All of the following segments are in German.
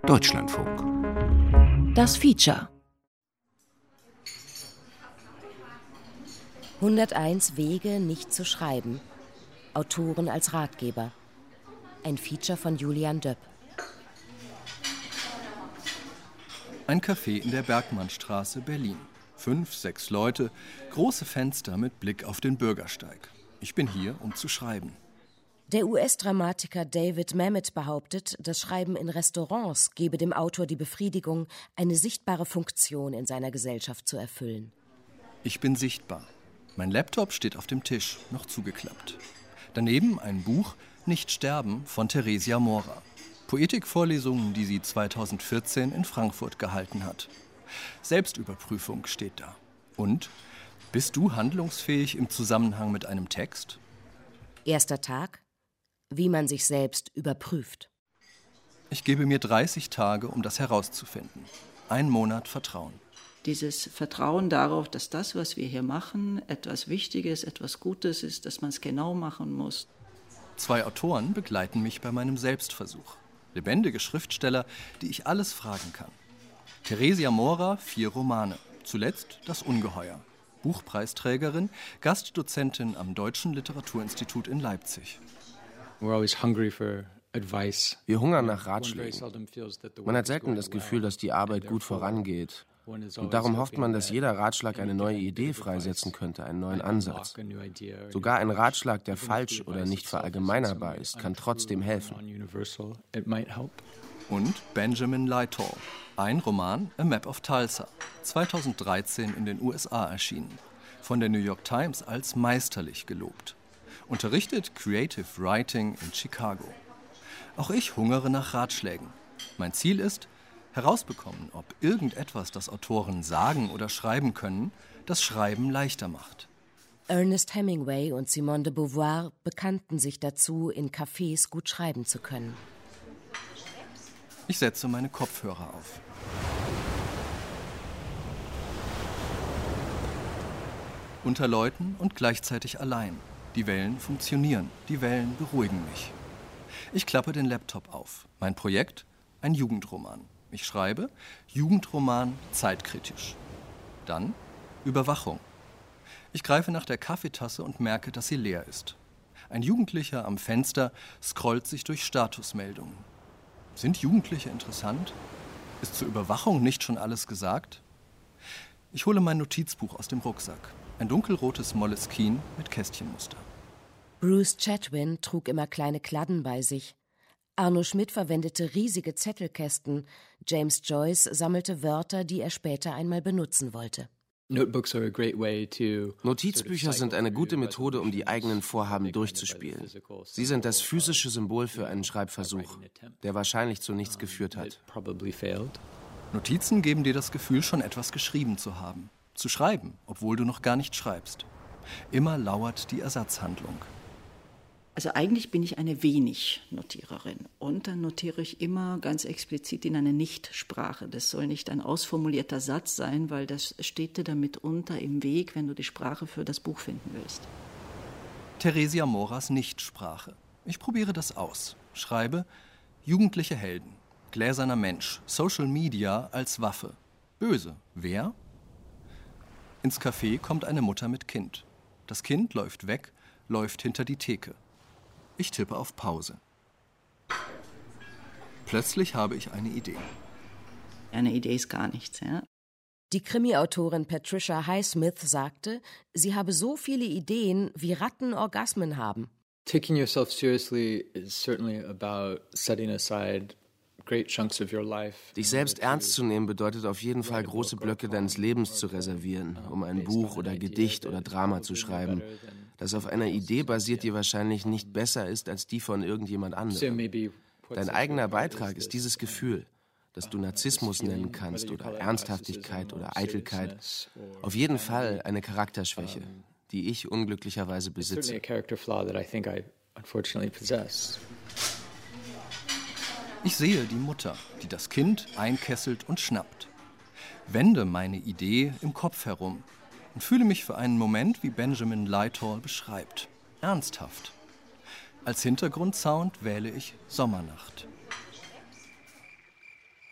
Deutschlandfunk. Das Feature. 101 Wege, nicht zu schreiben. Autoren als Ratgeber. Ein Feature von Julian Döpp. Ein Café in der Bergmannstraße, Berlin. 5, 6 Leute, große Fenster mit Blick auf den Bürgersteig. Ich bin hier, um zu schreiben. Der US-Dramatiker David Mamet behauptet, das Schreiben in Restaurants gebe dem Autor die Befriedigung, eine sichtbare Funktion in seiner Gesellschaft zu erfüllen. Ich bin sichtbar. Mein Laptop steht auf dem Tisch, noch zugeklappt. Daneben ein Buch, Nicht sterben, von Theresia Mora. Poetikvorlesungen, die sie 2014 in Frankfurt gehalten hat. Selbstüberprüfung steht da. Und? Bist du handlungsfähig im Zusammenhang mit einem Text? Erster Tag: Wie man sich selbst überprüft. Ich gebe mir 30 Tage, um das herauszufinden. 1 Monat Vertrauen. Dieses Vertrauen darauf, dass das, was wir hier machen, etwas Wichtiges, etwas Gutes ist, dass man es genau machen muss. 2 Autoren begleiten mich bei meinem Selbstversuch. Lebendige Schriftsteller, die ich alles fragen kann. Theresia Mora, 4 Romane. Zuletzt Das Ungeheuer. Buchpreisträgerin, Gastdozentin am Deutschen Literaturinstitut in Leipzig. Wir hungern nach Ratschlägen. Man hat selten das Gefühl, dass die Arbeit gut vorangeht. Und darum hofft man, dass jeder Ratschlag eine neue Idee freisetzen könnte, einen neuen Ansatz. Sogar ein Ratschlag, der falsch oder nicht verallgemeinerbar ist, kann trotzdem helfen. Und Benjamin Lytall. Ein Roman, A Map of Tulsa, 2013 in den USA erschienen. Von der New York Times als meisterlich gelobt. Unterrichtet Creative Writing in Chicago. Auch ich hungere nach Ratschlägen. Mein Ziel ist, herausbekommen, ob irgendetwas, das Autoren sagen oder schreiben können, das Schreiben leichter macht. Ernest Hemingway und Simone de Beauvoir bekannten sich dazu, in Cafés gut schreiben zu können. Ich setze meine Kopfhörer auf. Unter Leuten und gleichzeitig allein. Die Wellen funktionieren, die Wellen beruhigen mich. Ich klappe den Laptop auf. Mein Projekt? Ein Jugendroman. Ich schreibe Jugendroman zeitkritisch. Dann Überwachung. Ich greife nach der Kaffeetasse und merke, dass sie leer ist. Ein Jugendlicher am Fenster scrollt sich durch Statusmeldungen. Sind Jugendliche interessant? Ist zur Überwachung nicht schon alles gesagt? Ich hole mein Notizbuch aus dem Rucksack. Ein dunkelrotes Moleskine mit Kästchenmuster. Bruce Chatwin trug immer kleine Kladden bei sich. Arno Schmidt verwendete riesige Zettelkästen. James Joyce sammelte Wörter, die er später einmal benutzen wollte. Notizbücher sind eine gute Methode, um die eigenen Vorhaben durchzuspielen. Sie sind das physische Symbol für einen Schreibversuch, der wahrscheinlich zu nichts geführt hat. Notizen geben dir das Gefühl, schon etwas geschrieben zu haben. Zu schreiben, obwohl du noch gar nicht schreibst. Immer lauert die Ersatzhandlung. Also eigentlich bin ich eine Wenig-Notiererin und dann notiere ich immer ganz explizit in eine Nichtsprache. Das soll nicht ein ausformulierter Satz sein, weil das steht dir damit unter im Weg, wenn du die Sprache für das Buch finden willst. Theresia Moras Nichtsprache. Ich probiere das aus. Schreibe Jugendliche Helden, gläserner Mensch, Social Media als Waffe. Böse. Wer? Ins Café kommt eine Mutter mit Kind. Das Kind läuft weg, läuft hinter die Theke. Ich tippe auf Pause. Plötzlich habe ich eine Idee. Eine Idee ist gar nichts, ja. Die Krimi-Autorin Patricia Highsmith sagte, sie habe so viele Ideen, wie Ratten Orgasmen haben. Taking yourself seriously is certainly about setting aside great chunks of your life. Dich selbst ernst zu nehmen bedeutet auf jeden Fall, große Blöcke deines Lebens zu reservieren, um ein Buch oder Gedicht oder Drama zu schreiben, das auf einer Idee basiert, die wahrscheinlich nicht besser ist als die von irgendjemand anderem. Dein eigener Beitrag ist dieses Gefühl, das du Narzissmus nennen kannst oder Ernsthaftigkeit oder Eitelkeit. Auf jeden Fall eine Charakterschwäche, die ich unglücklicherweise besitze. Ich sehe die Mutter, die das Kind einkesselt und schnappt. Wende meine Idee im Kopf herum und fühle mich für einen Moment, wie Benjamin Lytall beschreibt. Ernsthaft. Als Hintergrundsound wähle ich Sommernacht.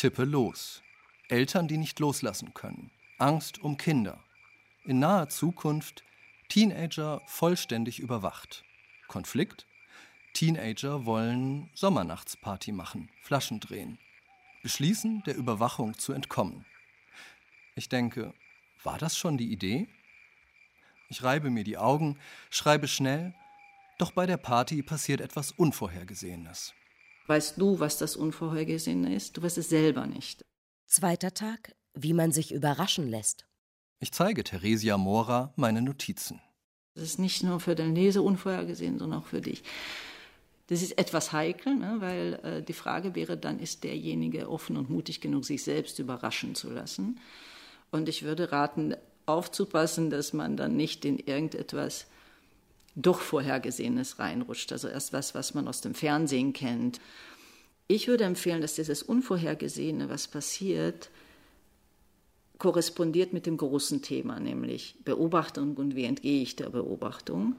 tippe los. Eltern, die nicht loslassen können. Angst um Kinder. In naher Zukunft Teenager vollständig überwacht. Konflikt? Teenager wollen Sommernachtsparty machen, Flaschen drehen. Beschließen, der Überwachung zu entkommen. Ich denke, war das schon die Idee? Ich reibe mir die Augen, schreibe schnell, doch bei der Party passiert etwas Unvorhergesehenes. Weißt du, was das Unvorhergesehene ist? Du weißt es selber nicht. 2. Tag, wie man sich überraschen lässt. Ich zeige Theresia Mora meine Notizen. Das ist nicht nur für den Leser unvorhergesehen, sondern auch für dich. Das ist etwas heikel, ne, weil die Frage wäre dann, ist derjenige offen und mutig genug, sich selbst überraschen zu lassen? Und ich würde raten, aufzupassen, dass man dann nicht in irgendetwas doch Vorhergesehenes reinrutscht. Also erst was man aus dem Fernsehen kennt. Ich würde empfehlen, dass dieses Unvorhergesehene, was passiert, korrespondiert mit dem großen Thema, nämlich Beobachtung und wie entgehe ich der Beobachtung.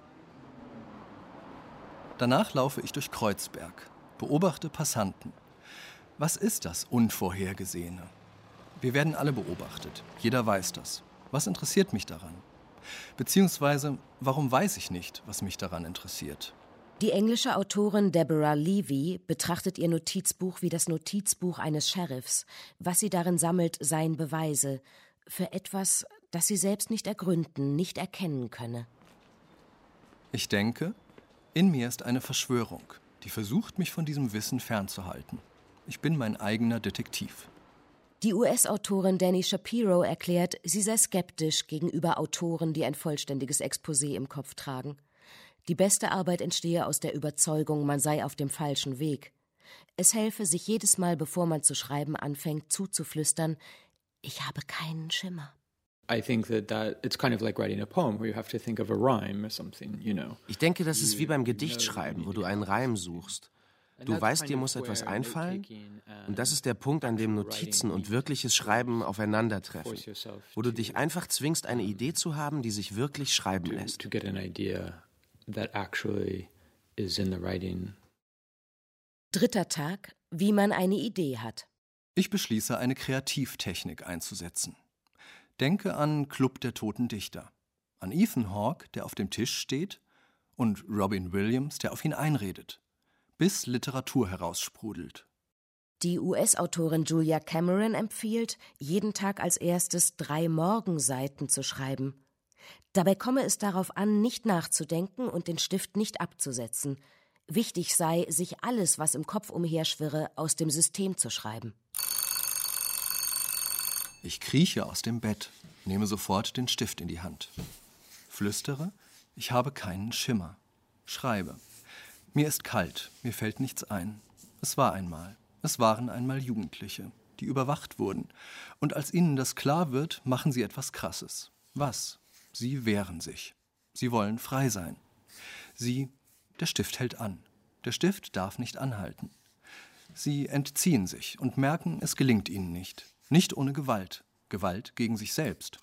Danach laufe ich durch Kreuzberg, beobachte Passanten. Was ist das Unvorhergesehene? Wir werden alle beobachtet, jeder weiß das. Was interessiert mich daran? Beziehungsweise, warum weiß ich nicht, was mich daran interessiert? Die englische Autorin Deborah Levy betrachtet ihr Notizbuch wie das Notizbuch eines Sheriffs. Was sie darin sammelt, seien Beweise für etwas, das sie selbst nicht ergründen, nicht erkennen könne. Ich denke, in mir ist eine Verschwörung, die versucht, mich von diesem Wissen fernzuhalten. Ich bin mein eigener Detektiv. Die US-Autorin Dani Shapiro erklärt, sie sei skeptisch gegenüber Autoren, die ein vollständiges Exposé im Kopf tragen. Die beste Arbeit entstehe aus der Überzeugung, man sei auf dem falschen Weg. Es helfe, sich jedes Mal, bevor man zu schreiben anfängt, zuzuflüstern, ich habe keinen Schimmer. Ich denke, das ist wie beim Gedichtschreiben, wo du einen Reim suchst. Du weißt, dir muss etwas einfallen, und das ist der Punkt, an dem Notizen und wirkliches Schreiben aufeinandertreffen, wo du dich einfach zwingst, eine Idee zu haben, die sich wirklich schreiben lässt. 3. Tag, wie man eine Idee hat. Ich beschließe, eine Kreativtechnik einzusetzen. Denke an Club der Toten Dichter, an Ethan Hawke, der auf dem Tisch steht, und Robin Williams, der auf ihn einredet, bis Literatur heraussprudelt. Die US-Autorin Julia Cameron empfiehlt, jeden Tag als erstes 3 Morgenseiten zu schreiben. Dabei komme es darauf an, nicht nachzudenken und den Stift nicht abzusetzen. Wichtig sei, sich alles, was im Kopf umherschwirre, aus dem System zu schreiben. Ich krieche aus dem Bett, nehme sofort den Stift in die Hand. Flüstere, ich habe keinen Schimmer. Schreibe. Mir ist kalt, mir fällt nichts ein. Es waren einmal Jugendliche, die überwacht wurden. Und als ihnen das klar wird, machen sie etwas Krasses. Was? Sie wehren sich. Sie wollen frei sein. Der Stift hält an. Der Stift darf nicht anhalten. Sie entziehen sich und merken, es gelingt ihnen nicht. Nicht ohne Gewalt. Gewalt gegen sich selbst.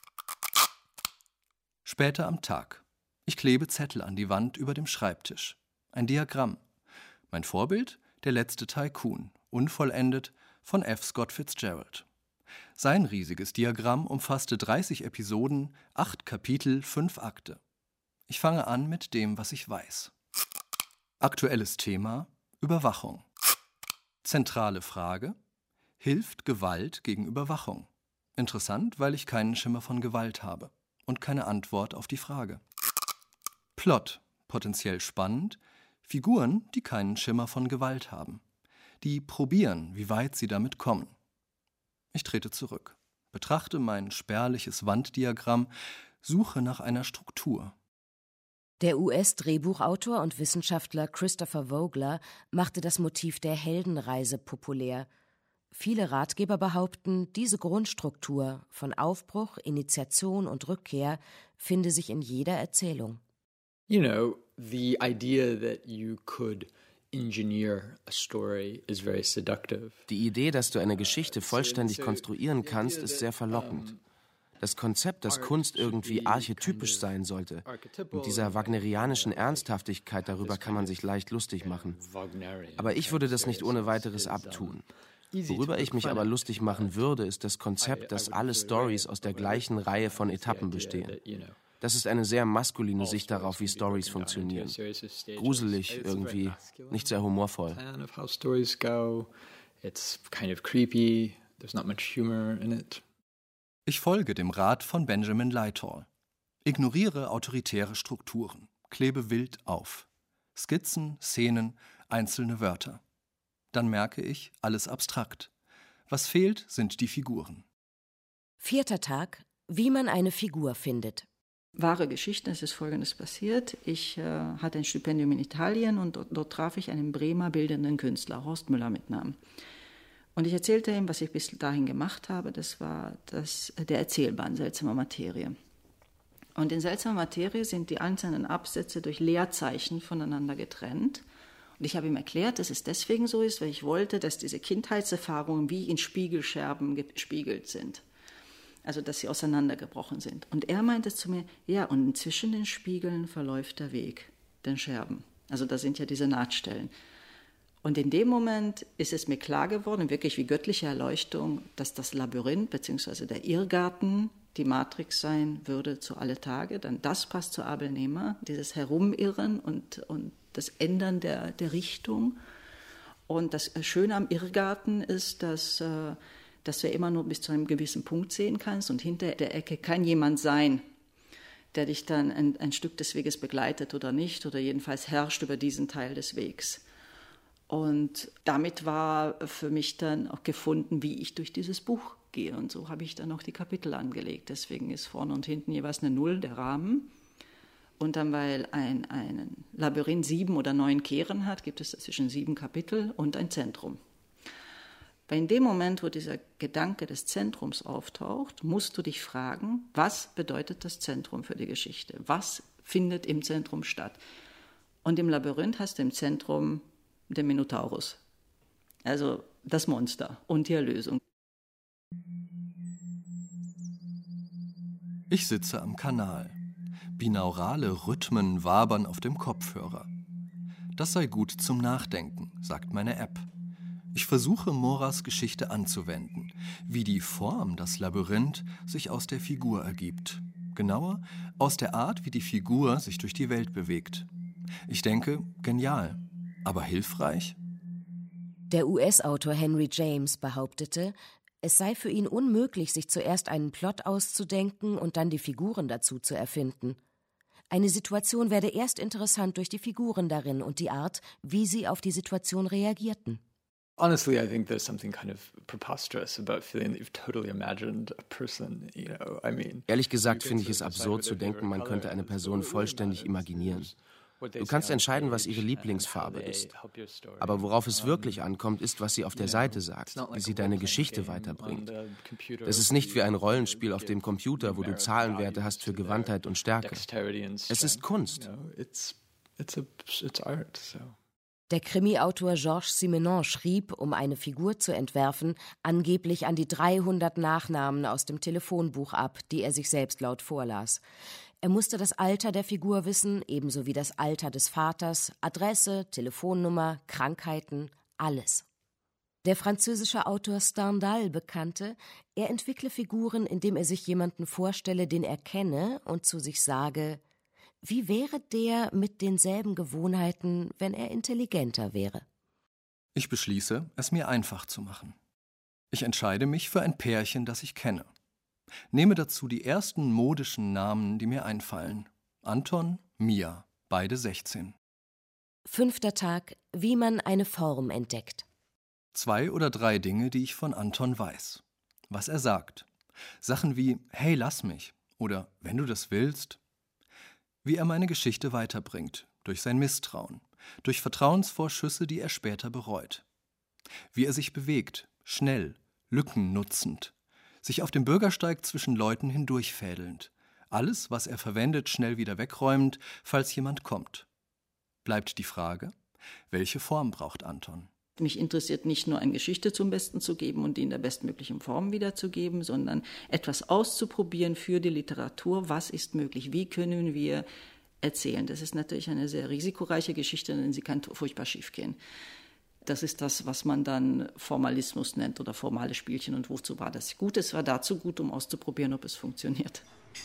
Später am Tag. Ich klebe Zettel an die Wand über dem Schreibtisch. Ein Diagramm. Mein Vorbild? Der letzte Tycoon. Unvollendet von F. Scott Fitzgerald. Sein riesiges Diagramm umfasste 30 Episoden, 8 Kapitel, 5 Akte. Ich fange an mit dem, was ich weiß. Aktuelles Thema: Überwachung. Zentrale Frage: Hilft Gewalt gegen Überwachung? Interessant, weil ich keinen Schimmer von Gewalt habe und keine Antwort auf die Frage. Plot: Potenziell spannend. Figuren, die keinen Schimmer von Gewalt haben. Die probieren, wie weit sie damit kommen. Ich trete zurück, betrachte mein spärliches Wanddiagramm, suche nach einer Struktur. Der US-Drehbuchautor und Wissenschaftler Christopher Vogler machte das Motiv der Heldenreise populär. Viele Ratgeber behaupten, diese Grundstruktur von Aufbruch, Initiation und Rückkehr finde sich in jeder Erzählung. You know, the idea that you could engineer a story is very seductive. Die Idee, dass du eine Geschichte vollständig konstruieren kannst, ist sehr verlockend. Das Konzept, dass Kunst irgendwie archetypisch sein sollte, mit dieser wagnerianischen Ernsthaftigkeit, darüber kann man sich leicht lustig machen. Aber ich würde das nicht ohne weiteres abtun. Worüber ich mich aber lustig machen würde, ist das Konzept, dass alle Stories aus der gleichen Reihe von Etappen bestehen. Das ist eine sehr maskuline Sicht darauf, wie Stories funktionieren. Gruselig irgendwie, nicht sehr humorvoll. Ich folge dem Rat von Benjamin Lytall. Ignoriere autoritäre Strukturen, klebe wild auf. Skizzen, Szenen, einzelne Wörter. Dann merke ich, alles abstrakt. Was fehlt, sind die Figuren. 4. Tag, wie man eine Figur findet. Wahre Geschichte, es ist Folgendes passiert. Ich hatte ein Stipendium in Italien und dort traf ich einen Bremer bildenden Künstler, Horst Müller mit Namen. Und ich erzählte ihm, was ich bis dahin gemacht habe. Das war der Erzählband Seltsame Materie. Und in Seltsame Materie sind die einzelnen Absätze durch Leerzeichen voneinander getrennt. Und ich habe ihm erklärt, dass es deswegen so ist, weil ich wollte, dass diese Kindheitserfahrungen wie in Spiegelscherben gespiegelt sind. Also, dass sie auseinandergebrochen sind. Und er meinte zu mir, ja, und zwischen den Spiegeln verläuft der Weg, den Scherben. Also, da sind ja diese Nahtstellen. Und in dem Moment ist es mir klar geworden, wirklich wie göttliche Erleuchtung, dass das Labyrinth bzw. der Irrgarten die Matrix sein würde zu alle Tage. Dann das passt zu Abel Nehmer, dieses Herumirren und das Ändern der Richtung. Und das Schöne am Irrgarten ist, dass du ja immer nur bis zu einem gewissen Punkt sehen kannst und hinter der Ecke kann jemand sein, der dich dann ein Stück des Weges begleitet oder nicht oder jedenfalls herrscht über diesen Teil des Wegs. Und damit war für mich dann auch gefunden, wie ich durch dieses Buch gehe. Und so habe ich dann auch die Kapitel angelegt. Deswegen ist vorne und hinten jeweils eine Null, der Rahmen. Und dann, weil ein Labyrinth 7 oder 9 Kehren hat, gibt es dazwischen 7 Kapitel und ein Zentrum. Weil in dem Moment, wo dieser Gedanke des Zentrums auftaucht, musst du dich fragen, was bedeutet das Zentrum für die Geschichte? Was findet im Zentrum statt? Und im Labyrinth hast du im Zentrum den Minotaurus, also das Monster und die Erlösung. Ich sitze am Kanal. Binaurale Rhythmen wabern auf dem Kopfhörer. Das sei gut zum Nachdenken, sagt meine App. Ich versuche, Moras Geschichte anzuwenden, wie die Form, das Labyrinth, sich aus der Figur ergibt. Genauer, aus der Art, wie die Figur sich durch die Welt bewegt. Ich denke, genial, aber hilfreich? Der US-Autor Henry James behauptete, es sei für ihn unmöglich, sich zuerst einen Plot auszudenken und dann die Figuren dazu zu erfinden. Eine Situation werde erst interessant durch die Figuren darin und die Art, wie sie auf die Situation reagierten. Honestly, I think there's something kind of preposterous about feeling that you've totally imagined a person, you know, I mean. Ehrlich gesagt finde ich es absurd zu denken, man könnte eine Person vollständig imaginieren. Du kannst entscheiden, was ihre Lieblingsfarbe ist. Aber worauf es wirklich ankommt, ist, was sie auf der Seite sagt, wie sie deine Geschichte weiterbringt. Das ist nicht wie ein Rollenspiel auf dem Computer, wo du Zahlenwerte hast für Gewandtheit und Stärke. Es ist Kunst. Der Krimi-Autor Georges Simenon schrieb, um eine Figur zu entwerfen, angeblich an die 300 Nachnamen aus dem Telefonbuch ab, die er sich selbst laut vorlas. Er musste das Alter der Figur wissen, ebenso wie das Alter des Vaters, Adresse, Telefonnummer, Krankheiten, alles. Der französische Autor Stendhal bekannte, er entwickle Figuren, indem er sich jemanden vorstelle, den er kenne, und zu sich sage: Wie wäre der mit denselben Gewohnheiten, wenn er intelligenter wäre? Ich beschließe, es mir einfach zu machen. Ich entscheide mich für ein Pärchen, das ich kenne. Nehme dazu die ersten modischen Namen, die mir einfallen. Anton, Mia, beide 16. 5. Tag, wie man eine Form entdeckt. 2 oder 3 Dinge, die ich von Anton weiß. Was er sagt. Sachen wie, hey, lass mich oder wenn du das willst. Wie er meine Geschichte weiterbringt, durch sein Misstrauen, durch Vertrauensvorschüsse, die er später bereut. Wie er sich bewegt, schnell, Lücken nutzend, sich auf dem Bürgersteig zwischen Leuten hindurchfädelnd, alles, was er verwendet, schnell wieder wegräumend, falls jemand kommt. Bleibt die Frage, welche Form braucht Anton? Mich interessiert nicht nur eine Geschichte zum Besten zu geben und die in der bestmöglichen Form wiederzugeben, sondern etwas auszuprobieren für die Literatur. Was ist möglich? Wie können wir erzählen? Das ist natürlich eine sehr risikoreiche Geschichte, denn sie kann furchtbar schief gehen. Das ist das, was man dann Formalismus nennt oder formale Spielchen. Und wozu war das gut? Es war dazu gut, um auszuprobieren, ob es funktioniert.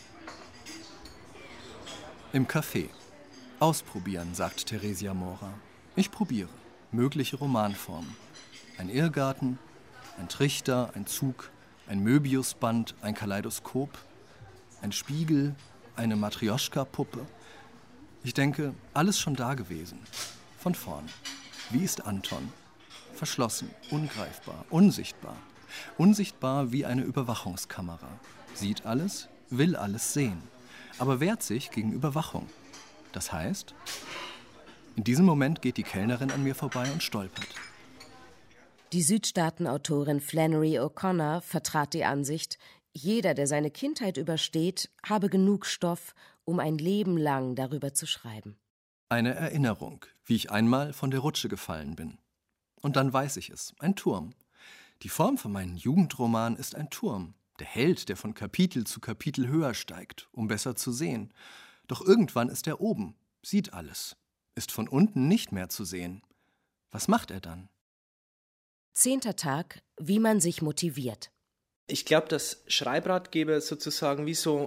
Im Café. Ausprobieren, sagt Theresia Mora. Ich probiere. Mögliche Romanformen. Ein Irrgarten, ein Trichter, ein Zug, ein Möbiusband, ein Kaleidoskop, ein Spiegel, eine Matrioschka-Puppe. Ich denke, alles schon da gewesen. Von vorn. Wie ist Anton? Verschlossen, ungreifbar, unsichtbar. Unsichtbar wie eine Überwachungskamera. Sieht alles, will alles sehen, aber wehrt sich gegen Überwachung. Das heißt, in diesem Moment geht die Kellnerin an mir vorbei und stolpert. Die Südstaaten-Autorin Flannery O'Connor vertrat die Ansicht, jeder, der seine Kindheit übersteht, habe genug Stoff, um ein Leben lang darüber zu schreiben. Eine Erinnerung, wie ich einmal von der Rutsche gefallen bin. Und dann weiß ich es, ein Turm. Die Form von meinem Jugendroman ist ein Turm. Der Held, der von Kapitel zu Kapitel höher steigt, um besser zu sehen. Doch irgendwann ist er oben, sieht alles, ist von unten nicht mehr zu sehen. Was macht er dann? 10. Tag, wie man sich motiviert. Ich glaube, dass Schreibratgeber sozusagen wie so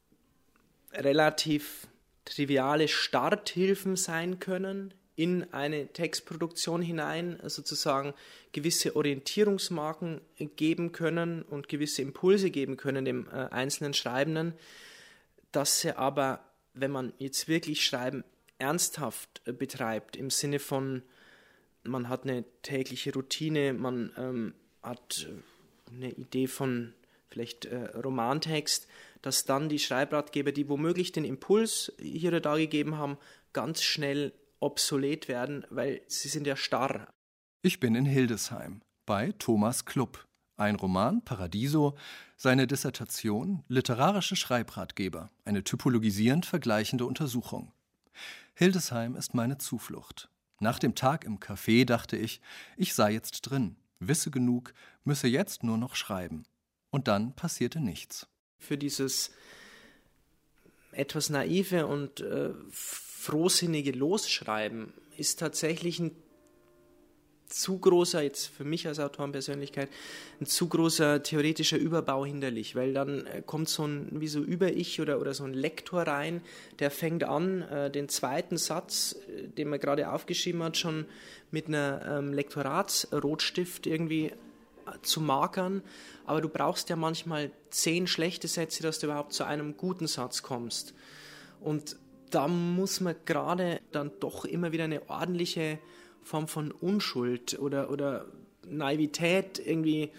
relativ triviale Starthilfen sein können in eine Textproduktion hinein, sozusagen gewisse Orientierungsmarken geben können und gewisse Impulse geben können dem einzelnen Schreibenden, dass sie aber, wenn man jetzt wirklich Schreiben ernsthaft betreibt, im Sinne von, man hat eine tägliche Routine, man hat eine Idee von vielleicht Romantext, dass dann die Schreibratgeber, die womöglich den Impuls hier oder da gegeben haben, ganz schnell obsolet werden, weil sie sind ja starr. Ich bin in Hildesheim bei Thomas Klupp. Ein Roman, Paradiso, seine Dissertation, literarische Schreibratgeber, eine typologisierend vergleichende Untersuchung. Hildesheim ist meine Zuflucht. Nach dem Tag im Café dachte ich, ich sei jetzt drin, wisse genug, müsse jetzt nur noch schreiben. Und dann passierte nichts. Für dieses etwas naive und frohsinnige Losschreiben ist tatsächlich ein zu großer, jetzt für mich als Autorenpersönlichkeit, ein zu großer theoretischer Überbau hinderlich, weil dann kommt so ein wie so Über-Ich oder so ein Lektor rein, der fängt an, den zweiten Satz, den man gerade aufgeschrieben hat, schon mit einer Lektoratsrotstift irgendwie zu markern, aber du brauchst ja manchmal 10 schlechte Sätze, dass du überhaupt zu einem guten Satz kommst. Und da muss man gerade dann doch immer wieder eine ordentliche Form von Unschuld oder Naivität irgendwie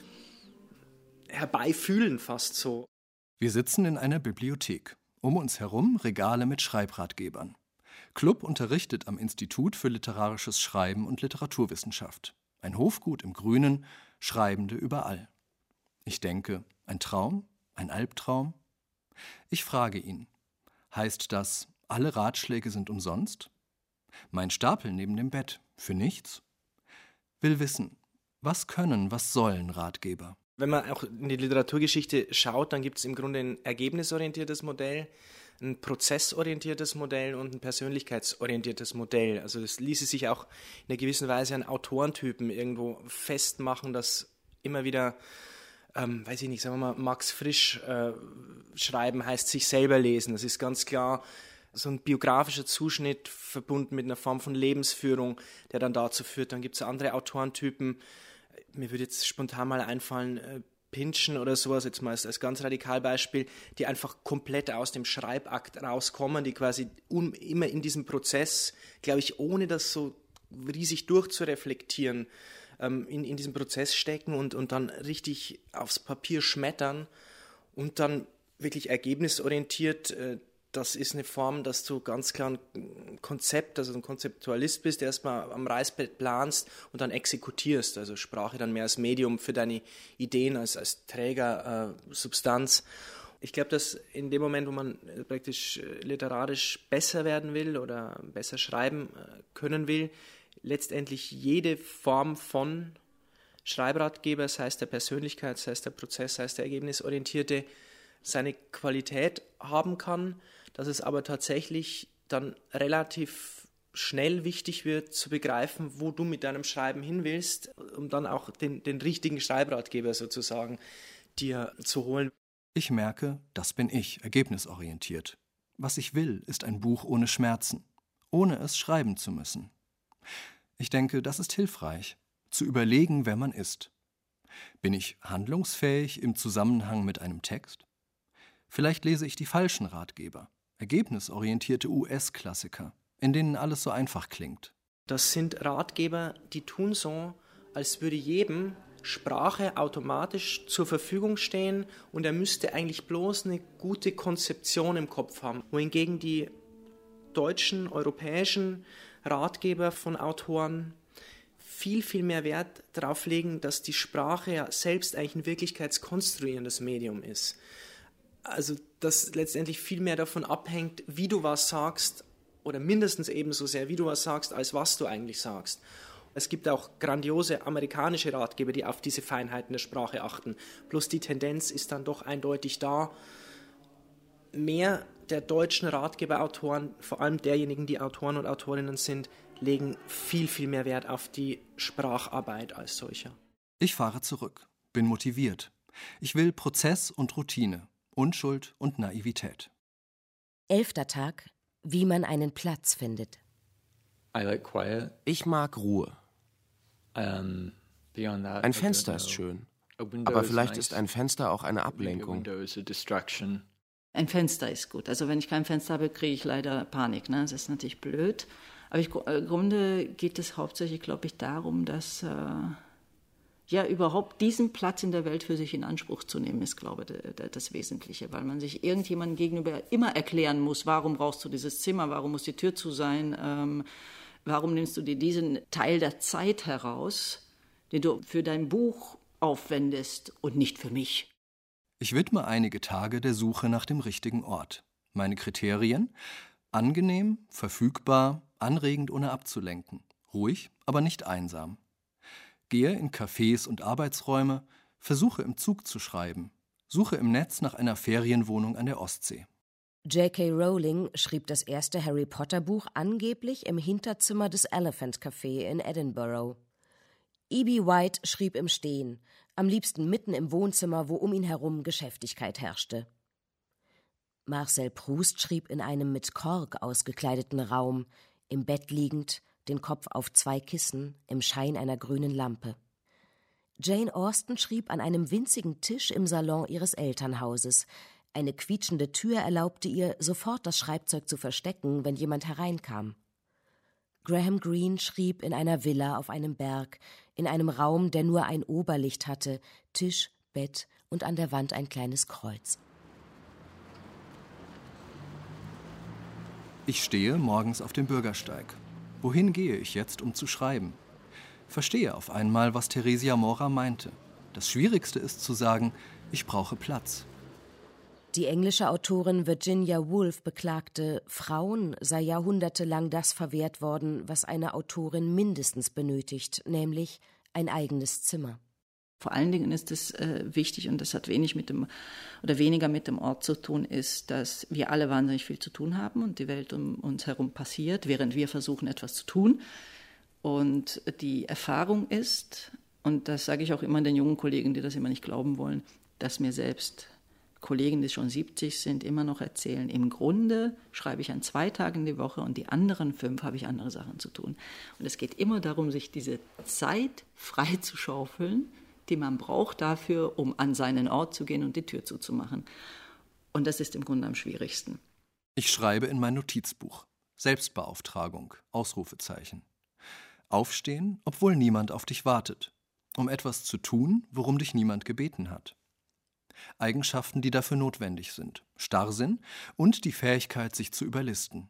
herbeifühlen, fast so. Wir sitzen in einer Bibliothek. Um uns herum Regale mit Schreibratgebern. Klupp unterrichtet am Institut für literarisches Schreiben und Literaturwissenschaft. Ein Hofgut im Grünen, Schreibende überall. Ich denke, ein Traum? Ein Albtraum? Ich frage ihn, heißt das, alle Ratschläge sind umsonst? Mein Stapel neben dem Bett, für nichts? Will wissen, was können, was sollen Ratgeber? Wenn man auch in die Literaturgeschichte schaut, dann gibt es im Grunde ein ergebnisorientiertes Modell, ein prozessorientiertes Modell und ein persönlichkeitsorientiertes Modell. Also das ließe sich auch in einer gewissen Weise an Autorentypen irgendwo festmachen, dass immer wieder, weiß ich nicht, sagen wir mal, Max Frisch schreiben heißt sich selber lesen. Das ist ganz klar so ein biografischer Zuschnitt verbunden mit einer Form von Lebensführung, der dann dazu führt. Dann gibt es andere Autorentypen, mir würde jetzt spontan mal einfallen, Pynchon oder sowas, jetzt mal als ganz Radikalbeispiel, die einfach komplett aus dem Schreibakt rauskommen, die quasi immer in diesem Prozess, glaube ich, ohne das so riesig durchzureflektieren, in diesem Prozess stecken und dann richtig aufs Papier schmettern und dann wirklich ergebnisorientiert. Das ist eine Form, dass du ganz klar ein Konzept, also ein Konzeptualist bist, der erstmal am Reißbrett planst und dann exekutierst. Also Sprache dann mehr als Medium für deine Ideen, als Träger, Substanz. Ich glaube, dass in dem Moment, wo man praktisch literarisch besser werden will oder besser schreiben können will, letztendlich jede Form von Schreibratgeber, sei es der Persönlichkeit, sei es der Prozess, sei es der Ergebnisorientierte, seine Qualität haben kann, dass es aber tatsächlich dann relativ schnell wichtig wird, zu begreifen, wo du mit deinem Schreiben hin willst, um dann auch den richtigen Schreibratgeber sozusagen dir zu holen. Ich merke, das bin ich, ergebnisorientiert. Was ich will, ist ein Buch ohne Schmerzen, ohne es schreiben zu müssen. Ich denke, das ist hilfreich, zu überlegen, wer man ist. Bin ich handlungsfähig im Zusammenhang mit einem Text? Vielleicht lese ich die falschen Ratgeber, ergebnisorientierte US-Klassiker, in denen alles so einfach klingt. Das sind Ratgeber, die tun so, als würde jedem Sprache automatisch zur Verfügung stehen und er müsste eigentlich bloß eine gute Konzeption im Kopf haben. Wohingegen die deutschen, europäischen Ratgeber von Autoren viel mehr Wert darauf legen, dass die Sprache ja selbst eigentlich ein wirklichkeitskonstruierendes Medium ist. Also dass letztendlich viel mehr davon abhängt, wie du was sagst, oder mindestens ebenso sehr, wie du was sagst, als was du eigentlich sagst. Es gibt auch grandiose amerikanische Ratgeber, die auf diese Feinheiten der Sprache achten. Bloß die Tendenz ist dann doch eindeutig da. Mehr der deutschen Ratgeberautoren, vor allem derjenigen, die Autoren und Autorinnen sind, legen viel mehr Wert auf die Spracharbeit als solcher. Ich fahre zurück, bin motiviert. Ich will Prozess und Routine, Unschuld und Naivität. 11. Tag. Wie man einen Platz findet. I like quiet. Ich mag Ruhe. Beyond that, Ein Fenster ist schön. Aber vielleicht ist ein Fenster auch eine Ablenkung. Ein Fenster ist gut. Also wenn ich kein Fenster habe, kriege ich leider Panik. Ne? Das ist natürlich blöd. Aber im Grunde geht es hauptsächlich, glaube ich, darum, dass überhaupt diesen Platz in der Welt für sich in Anspruch zu nehmen, ist, glaube ich, das Wesentliche. Weil man sich irgendjemandem gegenüber immer erklären muss, warum brauchst du dieses Zimmer, warum muss die Tür zu sein, warum nimmst du dir diesen Teil der Zeit heraus, den du für dein Buch aufwendest und nicht für mich. Ich widme einige Tage der Suche nach dem richtigen Ort. Meine Kriterien: angenehm, verfügbar, anregend ohne abzulenken, ruhig, aber nicht einsam. Gehe in Cafés und Arbeitsräume, versuche im Zug zu schreiben, suche im Netz nach einer Ferienwohnung an der Ostsee. J.K. Rowling schrieb das erste Harry-Potter-Buch angeblich im Hinterzimmer des Elephant Café in Edinburgh. E.B. White schrieb im Stehen, am liebsten mitten im Wohnzimmer, wo um ihn herum Geschäftigkeit herrschte. Marcel Proust schrieb in einem mit Kork ausgekleideten Raum, im Bett liegend, den Kopf auf 2 Kissen, im Schein einer grünen Lampe. Jane Austen schrieb an einem winzigen Tisch im Salon ihres Elternhauses. Eine quietschende Tür erlaubte ihr, sofort das Schreibzeug zu verstecken, wenn jemand hereinkam. Graham Greene schrieb in einer Villa auf einem Berg, in einem Raum, der nur ein Oberlicht hatte, Tisch, Bett und an der Wand ein kleines Kreuz. Ich stehe morgens auf dem Bürgersteig. Wohin gehe ich jetzt, um zu schreiben? Verstehe auf einmal, was Theresia Mora meinte. Das Schwierigste ist zu sagen, ich brauche Platz. Die englische Autorin Virginia Woolf beklagte, Frauen sei jahrhundertelang das verwehrt worden, was eine Autorin mindestens benötigt, nämlich ein eigenes Zimmer. Vor allen Dingen ist es wichtig, und das hat weniger mit dem Ort zu tun, ist, dass wir alle wahnsinnig viel zu tun haben und die Welt um uns herum passiert, während wir versuchen, etwas zu tun. Und die Erfahrung ist, und das sage ich auch immer den jungen Kollegen, die das immer nicht glauben wollen, dass mir selbst Kollegen, die schon 70 sind, immer noch erzählen, im Grunde schreibe ich an 2 Tagen die Woche und die anderen 5 habe ich andere Sachen zu tun. Und es geht immer darum, sich diese Zeit frei zu schaufeln, die man braucht dafür, um an seinen Ort zu gehen und die Tür zuzumachen. Und das ist im Grunde am schwierigsten. Ich schreibe in mein Notizbuch. Selbstbeauftragung, Ausrufezeichen. Aufstehen, obwohl niemand auf dich wartet. Um etwas zu tun, worum dich niemand gebeten hat. Eigenschaften, die dafür notwendig sind. Starrsinn und die Fähigkeit, sich zu überlisten.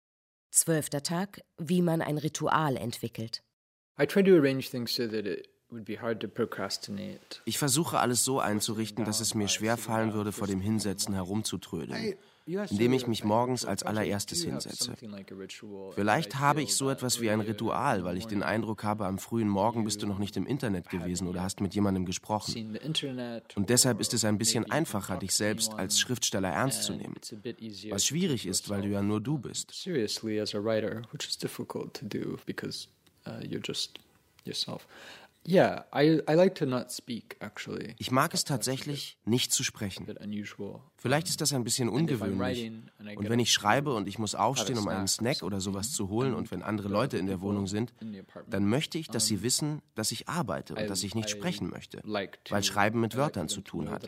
12. Tag. Wie man ein Ritual entwickelt. I try to arrange things so that Ich versuche alles so einzurichten, dass es mir schwer fallen würde, vor dem Hinsetzen herumzutrödeln, indem ich mich morgens als allererstes hinsetze. Vielleicht habe ich so etwas wie ein Ritual, weil ich den Eindruck habe, am frühen Morgen bist du noch nicht im Internet gewesen oder hast mit jemandem gesprochen. Und deshalb ist es ein bisschen einfacher, dich selbst als Schriftsteller ernst zu nehmen. Was schwierig ist, weil du ja nur du bist. Ich mag es tatsächlich, nicht zu sprechen. Vielleicht ist das ein bisschen ungewöhnlich. Und wenn ich schreibe und ich muss aufstehen, um einen Snack oder sowas zu holen, und wenn andere Leute in der Wohnung sind, dann möchte ich, dass sie wissen, dass ich arbeite und dass ich nicht sprechen möchte, weil Schreiben mit Wörtern zu tun hat.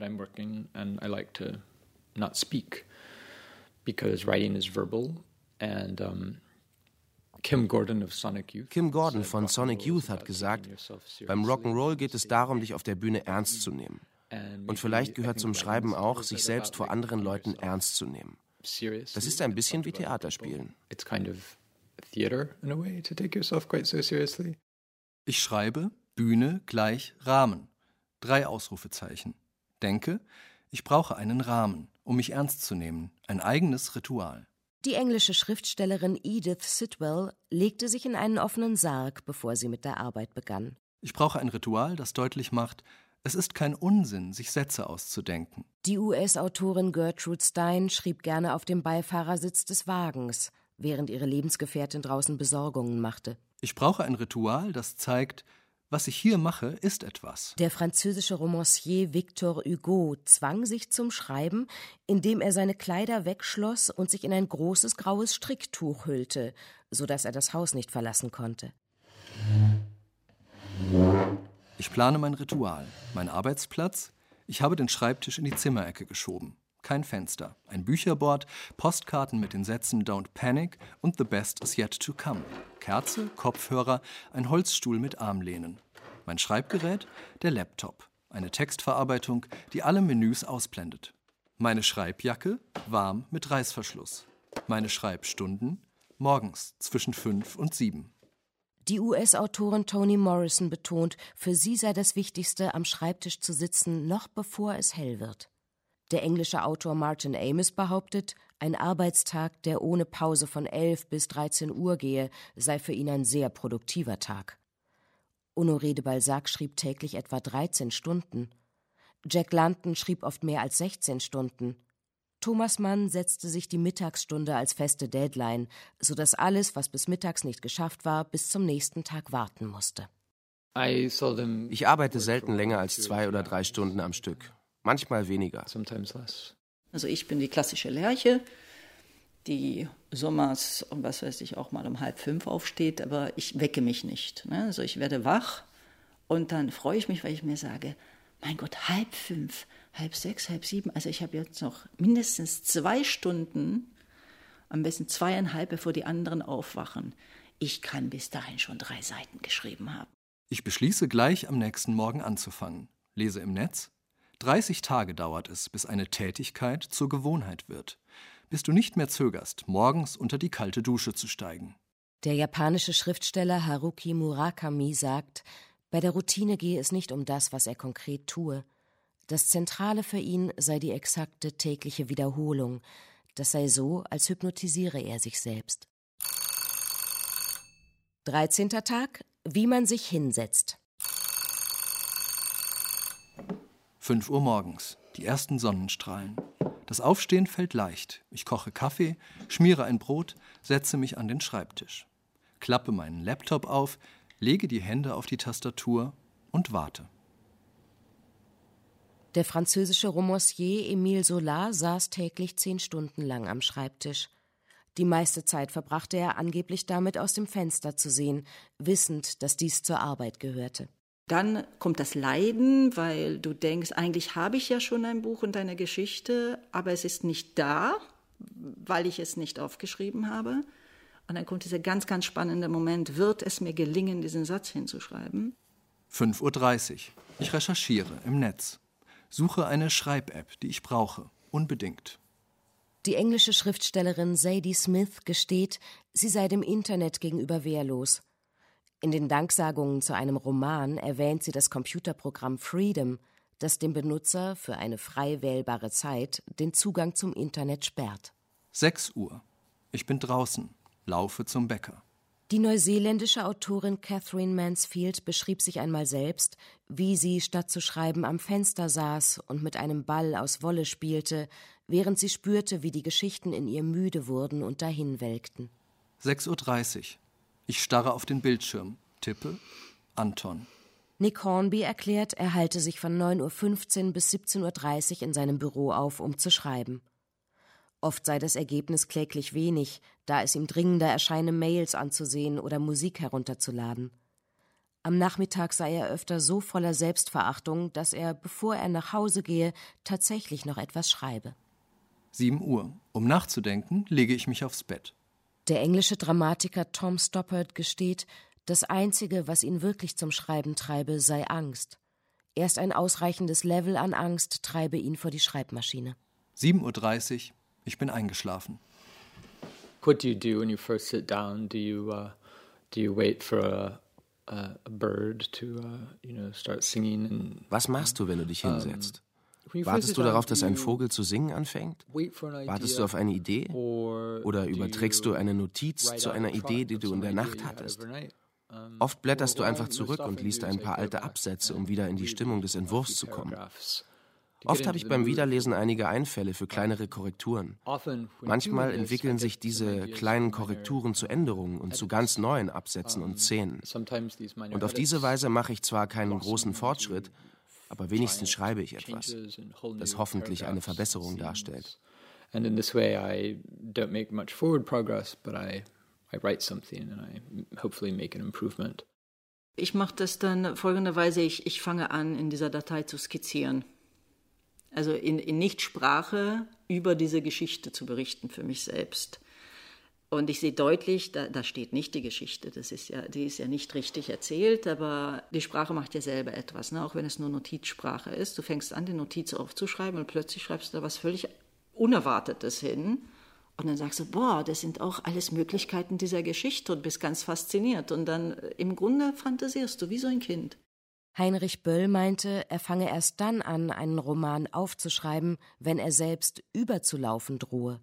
Kim Gordon von Sonic Youth hat gesagt, beim Rock'n'Roll geht es darum, dich auf der Bühne ernst zu nehmen. Und vielleicht gehört zum Schreiben auch, sich selbst vor anderen Leuten ernst zu nehmen. Das ist ein bisschen wie Theaterspielen. Ich schreibe, Bühne gleich Rahmen. 3 Ausrufezeichen. Denke, ich brauche einen Rahmen, um mich ernst zu nehmen, ein eigenes Ritual. Die englische Schriftstellerin Edith Sitwell legte sich in einen offenen Sarg, bevor sie mit der Arbeit begann. Ich brauche ein Ritual, das deutlich macht, es ist kein Unsinn, sich Sätze auszudenken. Die US-Autorin Gertrude Stein schrieb gerne auf dem Beifahrersitz des Wagens, während ihre Lebensgefährtin draußen Besorgungen machte. Ich brauche ein Ritual, das zeigt, was ich hier mache, ist etwas. Der französische Romancier Victor Hugo zwang sich zum Schreiben, indem er seine Kleider wegschloss und sich in ein großes graues Stricktuch hüllte, sodass er das Haus nicht verlassen konnte. Ich plane mein Ritual, mein Arbeitsplatz. Ich habe den Schreibtisch in die Zimmerecke geschoben. Kein Fenster, ein Bücherboard, Postkarten mit den Sätzen Don't Panic und The Best is Yet to Come. Kerze, Kopfhörer, ein Holzstuhl mit Armlehnen. Mein Schreibgerät, der Laptop. Eine Textverarbeitung, die alle Menüs ausblendet. Meine Schreibjacke, warm mit Reißverschluss. Meine Schreibstunden, morgens zwischen 5 und 7. Die US-Autorin Toni Morrison betont, für sie sei das Wichtigste, am Schreibtisch zu sitzen, noch bevor es hell wird. Der englische Autor Martin Amis behauptet, ein Arbeitstag, der ohne Pause von 11 bis 13 Uhr gehe, sei für ihn ein sehr produktiver Tag. Honoré de Balzac schrieb täglich etwa 13 Stunden. Jack London schrieb oft mehr als 16 Stunden. Thomas Mann setzte sich die Mittagsstunde als feste Deadline, sodass alles, was bis mittags nicht geschafft war, bis zum nächsten Tag warten musste. Ich arbeite selten länger als 2 oder 3 Stunden am Stück. Manchmal weniger. Also ich bin die klassische Lerche, die sommers und was weiß ich auch mal um 4:30 aufsteht, aber ich wecke mich nicht. Ne? Also ich werde wach und dann freue ich mich, weil ich mir sage, mein Gott, 4:30, 5:30, 6:30, also ich habe jetzt noch mindestens 2 Stunden, am besten 2,5, bevor die anderen aufwachen. Ich kann bis dahin schon 3 Seiten geschrieben haben. Ich beschließe gleich am nächsten Morgen anzufangen. Lese im Netz. 30 Tage dauert es, bis eine Tätigkeit zur Gewohnheit wird. Bis du nicht mehr zögerst, morgens unter die kalte Dusche zu steigen. Der japanische Schriftsteller Haruki Murakami sagt, bei der Routine gehe es nicht um das, was er konkret tue. Das Zentrale für ihn sei die exakte tägliche Wiederholung. Das sei so, als hypnotisiere er sich selbst. 13. Tag, wie man sich hinsetzt. 5 Uhr morgens, die ersten Sonnenstrahlen. Das Aufstehen fällt leicht. Ich koche Kaffee, schmiere ein Brot, setze mich an den Schreibtisch. Klappe meinen Laptop auf, lege die Hände auf die Tastatur und warte. Der französische Romancier Émile Zola saß täglich 10 Stunden lang am Schreibtisch. Die meiste Zeit verbrachte er angeblich damit, aus dem Fenster zu sehen, wissend, dass dies zur Arbeit gehörte. Dann kommt das Leiden, weil du denkst, eigentlich habe ich ja schon ein Buch und eine Geschichte, aber es ist nicht da, weil ich es nicht aufgeschrieben habe. Und dann kommt dieser ganz, ganz spannende Moment, wird es mir gelingen, diesen Satz hinzuschreiben? 5:30 Uhr. Ich recherchiere im Netz. Suche eine Schreib-App, die ich brauche, unbedingt. Die englische Schriftstellerin Zadie Smith gesteht, sie sei dem Internet gegenüber wehrlos. In den Danksagungen zu einem Roman erwähnt sie das Computerprogramm Freedom, das dem Benutzer für eine frei wählbare Zeit den Zugang zum Internet sperrt. 6 Uhr. Ich bin draußen, laufe zum Bäcker. Die neuseeländische Autorin Catherine Mansfield beschrieb sich einmal selbst, wie sie statt zu schreiben am Fenster saß und mit einem Ball aus Wolle spielte, während sie spürte, wie die Geschichten in ihr müde wurden und dahinwelkten. 6:30 Uhr. Ich starre auf den Bildschirm, tippe Anton. Nick Hornby erklärt, er halte sich von 9:15 Uhr bis 17:30 Uhr in seinem Büro auf, um zu schreiben. Oft sei das Ergebnis kläglich wenig, da es ihm dringender erscheine, Mails anzusehen oder Musik herunterzuladen. Am Nachmittag sei er öfter so voller Selbstverachtung, dass er, bevor er nach Hause gehe, tatsächlich noch etwas schreibe. 7 Uhr. Um nachzudenken, lege ich mich aufs Bett. Der englische Dramatiker Tom Stoppard gesteht, das Einzige, was ihn wirklich zum Schreiben treibe, sei Angst. Erst ein ausreichendes Level an Angst treibe ihn vor die Schreibmaschine. 7:30 Uhr. Ich bin eingeschlafen. What do you do when you first sit down? Do you wait for a bird to start singing? Was machst du, wenn du dich hinsetzt? Wartest du darauf, dass ein Vogel zu singen anfängt? Wartest du auf eine Idee? Oder überträgst du eine Notiz zu einer Idee, die du in der Nacht hattest? Oft blätterst du einfach zurück und liest ein paar alte Absätze, um wieder in die Stimmung des Entwurfs zu kommen. Oft habe ich beim Wiederlesen einige Einfälle für kleinere Korrekturen. Manchmal entwickeln sich diese kleinen Korrekturen zu Änderungen und zu ganz neuen Absätzen und Szenen. Und auf diese Weise mache ich zwar keinen großen Fortschritt, aber wenigstens schreibe ich etwas, das hoffentlich eine Verbesserung darstellt. And in this way I don't make much forward progress, but I write something and I hopefully make an improvement. Ich mache das dann folgenderweise, ich fange an, in dieser Datei zu skizzieren. Also in Nichtsprache über diese Geschichte zu berichten für mich selbst. Und ich sehe deutlich, da steht nicht die Geschichte, die ist ja nicht richtig erzählt, aber die Sprache macht ja selber etwas, ne? Auch wenn es nur Notizsprache ist. Du fängst an, die Notiz aufzuschreiben und plötzlich schreibst du da was völlig Unerwartetes hin. Und dann sagst du, boah, das sind auch alles Möglichkeiten dieser Geschichte und bist ganz fasziniert. Und dann im Grunde fantasierst du wie so ein Kind. Heinrich Böll meinte, er fange erst dann an, einen Roman aufzuschreiben, wenn er selbst überzulaufen drohe.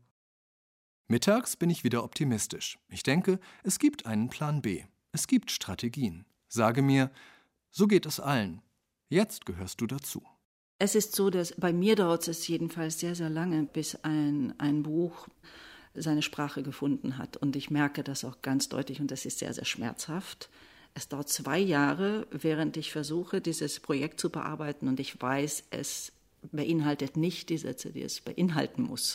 Mittags bin ich wieder optimistisch. Ich denke, es gibt einen Plan B. Es gibt Strategien. Sage mir, so geht es allen. Jetzt gehörst du dazu. Es ist so, dass bei mir dauert es jedenfalls sehr, sehr lange, bis ein Buch seine Sprache gefunden hat. Und ich merke das auch ganz deutlich und das ist sehr, sehr schmerzhaft. Es dauert 2 Jahre, während ich versuche, dieses Projekt zu bearbeiten und ich weiß, es beinhaltet nicht die Sätze, die es beinhalten muss.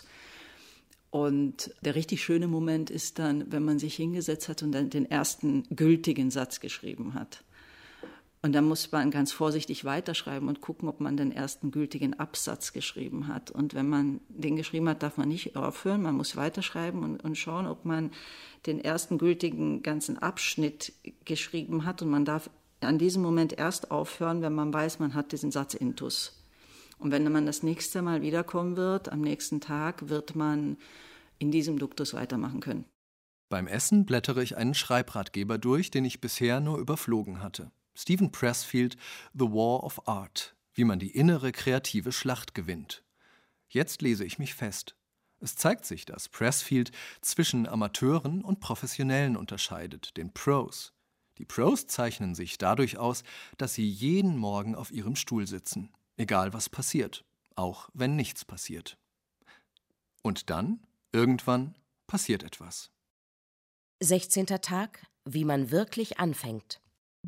Und der richtig schöne Moment ist dann, wenn man sich hingesetzt hat und dann den ersten gültigen Satz geschrieben hat. Und dann muss man ganz vorsichtig weiterschreiben und gucken, ob man den ersten gültigen Absatz geschrieben hat. Und wenn man den geschrieben hat, darf man nicht aufhören, man muss weiterschreiben und schauen, ob man den ersten gültigen ganzen Abschnitt geschrieben hat. Und man darf an diesem Moment erst aufhören, wenn man weiß, man hat diesen Satz intus. Und wenn man das nächste Mal wiederkommen wird, am nächsten Tag, wird man in diesem Duktus weitermachen können. Beim Essen blättere ich einen Schreibratgeber durch, den ich bisher nur überflogen hatte. Stephen Pressfield, The War of Art, wie man die innere kreative Schlacht gewinnt. Jetzt lese ich mich fest. Es zeigt sich, dass Pressfield zwischen Amateuren und Professionellen unterscheidet, den Pros. Die Pros zeichnen sich dadurch aus, dass sie jeden Morgen auf ihrem Stuhl sitzen, egal was passiert, auch wenn nichts passiert. Und dann, irgendwann, passiert etwas. 16. Tag, wie man wirklich anfängt.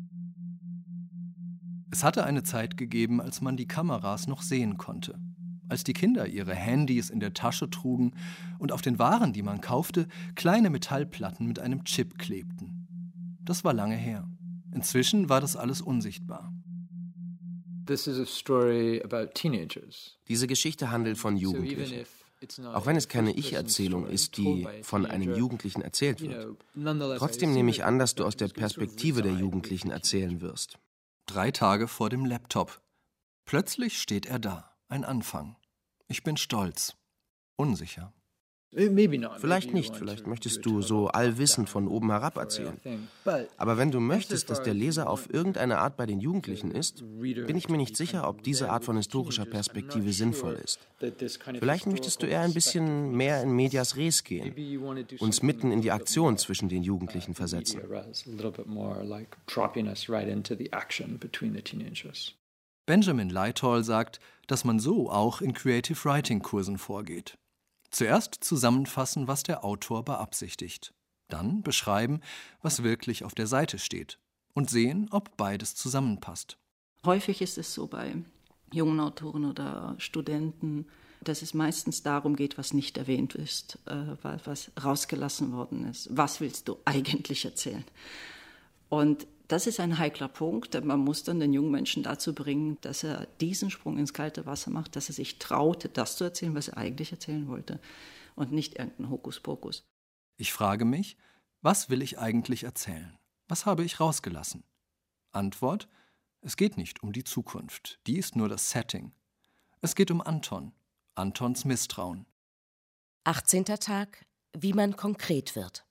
Es hatte eine Zeit gegeben, als man die Kameras noch sehen konnte. Als die Kinder ihre Handys in der Tasche trugen und auf den Waren, die man kaufte, kleine Metallplatten mit einem Chip klebten. Das war lange her. Inzwischen war das alles unsichtbar. This is a story about teenagers. Diese Geschichte handelt von Jugendlichen. Auch wenn es keine Ich-Erzählung ist, die von einem Jugendlichen erzählt wird. Trotzdem nehme ich an, dass du aus der Perspektive der Jugendlichen erzählen wirst. 3 Tage vor dem Laptop. Plötzlich steht er da, ein Anfang. Ich bin stolz, unsicher. Vielleicht nicht, vielleicht möchtest du so allwissend von oben herab erzählen. Aber wenn du möchtest, dass der Leser auf irgendeine Art bei den Jugendlichen ist, bin ich mir nicht sicher, ob diese Art von historischer Perspektive sinnvoll ist. Vielleicht möchtest du eher ein bisschen mehr in medias res gehen, uns mitten in die Aktion zwischen den Jugendlichen versetzen. Benjamin Lighthall sagt, dass man so auch in Creative Writing Kursen vorgeht. Zuerst zusammenfassen, was der Autor beabsichtigt. Dann beschreiben, was wirklich auf der Seite steht. Und sehen, ob beides zusammenpasst. Häufig ist es so bei jungen Autoren oder Studenten, dass es meistens darum geht, was nicht erwähnt ist, was rausgelassen worden ist. Was willst du eigentlich erzählen? Und das ist ein heikler Punkt. Man muss dann den jungen Menschen dazu bringen, dass er diesen Sprung ins kalte Wasser macht, dass er sich traut, das zu erzählen, was er eigentlich erzählen wollte und nicht irgendein Hokuspokus. Ich frage mich, was will ich eigentlich erzählen? Was habe ich rausgelassen? Antwort: Es geht nicht um die Zukunft. Die ist nur das Setting. Es geht um Anton. Antons Misstrauen. 18. Tag. Wie man konkret wird.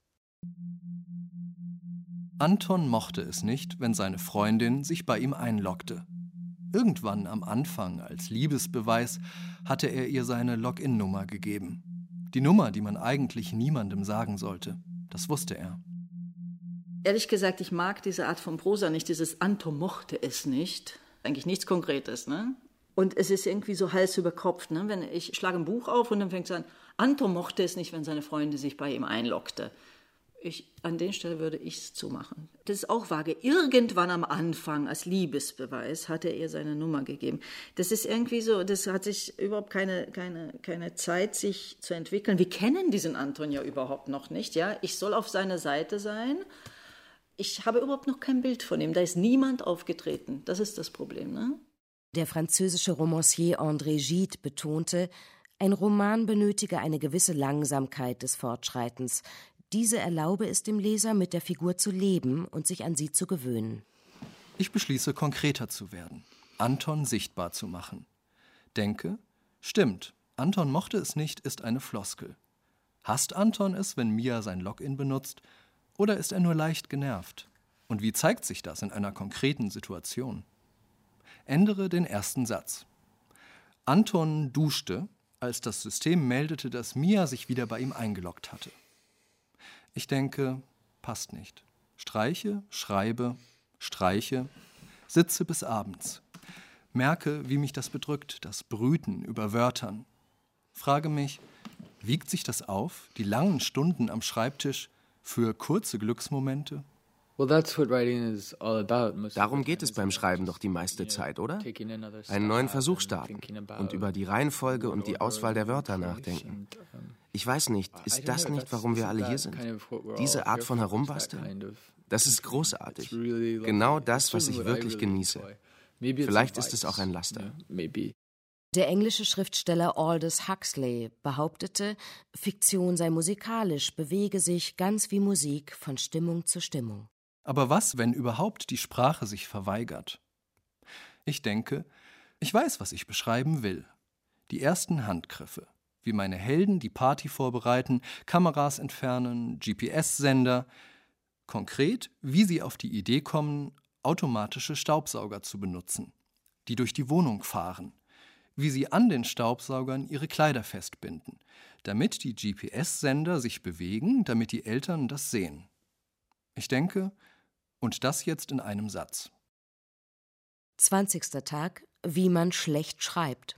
Anton mochte es nicht, wenn seine Freundin sich bei ihm einloggte. Irgendwann am Anfang, als Liebesbeweis, hatte er ihr seine Login-Nummer gegeben. Die Nummer, die man eigentlich niemandem sagen sollte. Das wusste er. Ehrlich gesagt, ich mag diese Art von Prosa nicht, dieses Anton mochte es nicht. Eigentlich nichts Konkretes, ne? Und es ist irgendwie so Hals über Kopf, ne? Wenn ich schlage ein Buch auf und dann fängt es an, Anton mochte es nicht, wenn seine Freundin sich bei ihm einloggte. An der Stelle würde ich es zumachen. Das ist auch vage. Irgendwann am Anfang, als Liebesbeweis, hat er ihr seine Nummer gegeben. Das ist irgendwie so, das hat sich überhaupt keine Zeit, sich zu entwickeln. Wir kennen diesen Anton ja überhaupt noch nicht. Ja? Ich soll auf seiner Seite sein. Ich habe überhaupt noch kein Bild von ihm. Da ist niemand aufgetreten. Das ist das Problem, ne? Der französische Romancier André Gide betonte, ein Roman benötige eine gewisse Langsamkeit des Fortschreitens. Diese erlaube es dem Leser, mit der Figur zu leben und sich an sie zu gewöhnen. Ich beschließe, konkreter zu werden, Anton sichtbar zu machen. Denke, stimmt, Anton mochte es nicht, ist eine Floskel. Hasst Anton es, wenn Mia sein Login benutzt, oder ist er nur leicht genervt? Und wie zeigt sich das in einer konkreten Situation? Ändere den ersten Satz. Anton duschte, als das System meldete, dass Mia sich wieder bei ihm eingeloggt hatte. Ich denke, passt nicht. Streiche, schreibe, streiche, sitze bis abends. Merke, wie mich das bedrückt, das Brüten über Wörtern. Frage mich, wiegt sich das auf, die langen Stunden am Schreibtisch, für kurze Glücksmomente? Darum geht es beim Schreiben doch die meiste Zeit, oder? Einen neuen Versuch starten und über die Reihenfolge und die Auswahl der Wörter nachdenken. Ich weiß nicht, ist das nicht, warum wir alle hier sind? Diese Art von Herumbasteln? Das ist großartig. Genau das, was ich wirklich genieße. Vielleicht ist es auch ein Laster. Der englische Schriftsteller Aldous Huxley behauptete, Fiktion sei musikalisch, bewege sich ganz wie Musik von Stimmung zu Stimmung. Aber was, wenn überhaupt die Sprache sich verweigert? Ich denke, ich weiß, was ich beschreiben will. Die ersten Handgriffe, wie meine Helden die Party vorbereiten, Kameras entfernen, GPS-Sender. Konkret, wie sie auf die Idee kommen, automatische Staubsauger zu benutzen, die durch die Wohnung fahren. Wie sie an den Staubsaugern ihre Kleider festbinden, damit die GPS-Sender sich bewegen, damit die Eltern das sehen. Ich denke, und das jetzt in einem Satz. 20. Tag. Wie man schlecht schreibt.